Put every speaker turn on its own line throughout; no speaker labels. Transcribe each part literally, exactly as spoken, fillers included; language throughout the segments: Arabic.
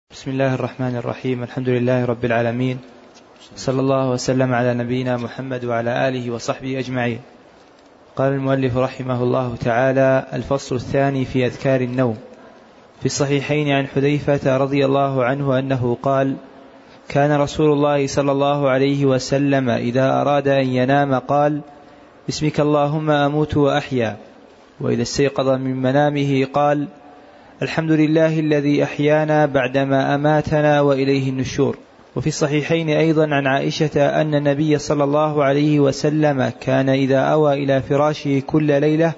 بسم الله الرحمن الرحيم. الحمد لله رب العالمين، صلى الله وسلم على نبينا محمد وعلى آله وصحبه أجمعين. قال المؤلف رحمه الله تعالى: الفصل الثاني في أذكار النوم. في الصحيحين عن حذيفة رضي الله عنه أنه قال: كان رسول الله صلى الله عليه وسلم إذا أراد أن ينام قال: بسمك اللهم أموت وأحيا. وإذا استيقظ من منامه قال: الحمد لله الذي أحيانا بعدما أماتنا وإليه النشور. وفي الصحيحين أيضا عن عائشة أن النبي صلى الله عليه وسلم كان إذا أوى إلى فراشه كل ليلة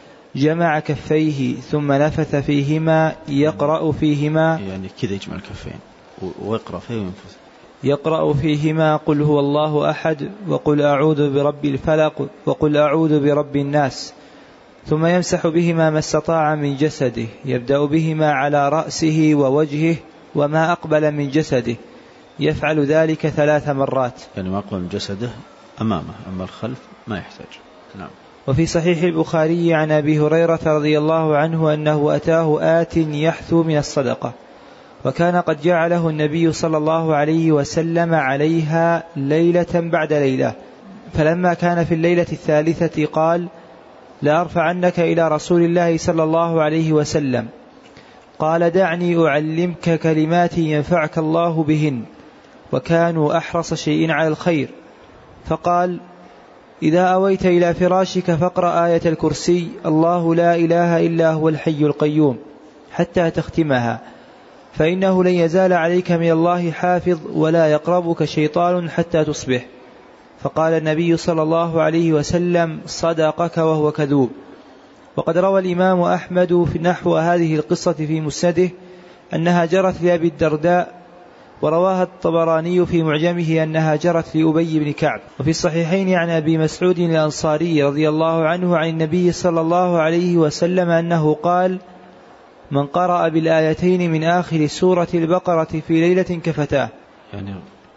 جمع كفيه ثم نفث فيهما يقرأ فيهما
يعني كذا يجمع الكفين ويقرأ فيهما
يقرأ فيهما قل هو الله أحد وقل أعوذ برب الفلق وقل أعوذ برب الناس، ثم يمسح بهما ما استطاع من جسده، يبدأ بهما على رأسه ووجهه وما أقبل من جسده، يفعل ذلك ثلاث مرات.
يعني ما أقبل من جسده أمامه، أما الخلف ما يحتاج. نعم.
وفي صحيح البخاري عن أبي هريرة رضي الله عنه أنه أتاه آت يحثو من الصدقة، وكان قد جعله النبي صلى الله عليه وسلم عليها ليلة بعد ليلة، فلما كان في الليلة الثالثة قال: لأرفعنك إلى رسول الله صلى الله عليه وسلم. قال: دعني أعلمك كلمات ينفعك الله بهن. وكانوا أحرص شيء على الخير. فقال: إذا أويت إلى فراشك فاقرأ آية الكرسي الله لا إله إلا هو الحي القيوم حتى تختمها، فإنه لن يزال عليك من الله حافظ ولا يقربك شيطان حتى تصبح. فقال النبي صلى الله عليه وسلم: صدقك وهو كذوب. وقد روى الإمام أحمد في نحو هذه القصة في مسنده أنها جرت لأبي الدرداء، ورواها الطبراني في معجمه أنها جرت لأبي بن كعب. وفي الصحيحين عن أبي مسعود الأنصاري رضي الله عنه عن النبي صلى الله عليه وسلم أنه قال: من قرأ بالآيتين من آخر سورة البقرة في ليلة كفتاه،
يعني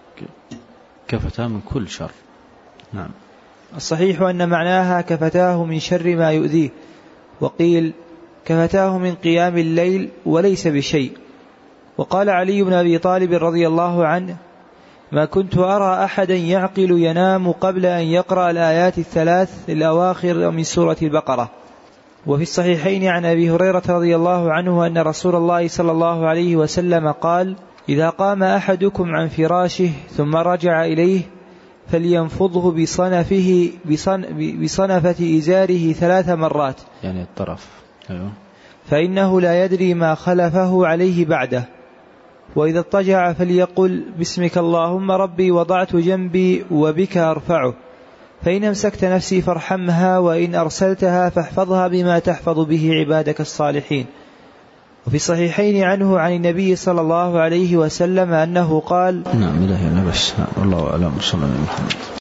كفتاه من كل شر. نعم.
الصحيح أن معناها كفتاه من شر ما يؤذيه، وقيل كفتاه من قيام الليل وليس بشيء. وقال علي بن أبي طالب رضي الله عنه: ما كنت أرى أحدا يعقل ينام قبل أن يقرأ الآيات الثلاث الأواخر من سورة البقرة. وفي الصحيحين عن أبي هريرة رضي الله عنه أن رسول الله صلى الله عليه وسلم قال: إذا قام أحدكم عن فراشه ثم رجع إليه فلينفضه بصنفه بصن بصنفة إزاره ثلاث مرات،
يعني الطرف. أيوه.
فإنه لا يدري ما خلفه عليه بعده. وإذا اضطجع فليقل: بسمك اللهم ربي وضعت جنبي وبك أرفعه، فإن أمسكت نفسي فارحمها، وإن أرسلتها فاحفظها بما تحفظ به عبادك الصالحين. وفي الصحيحين عنه عن النبي صلى الله عليه وسلم أنه قال:
نعم. إلهي أنا بس. والله أعلم. صلى الله عليه وسلم.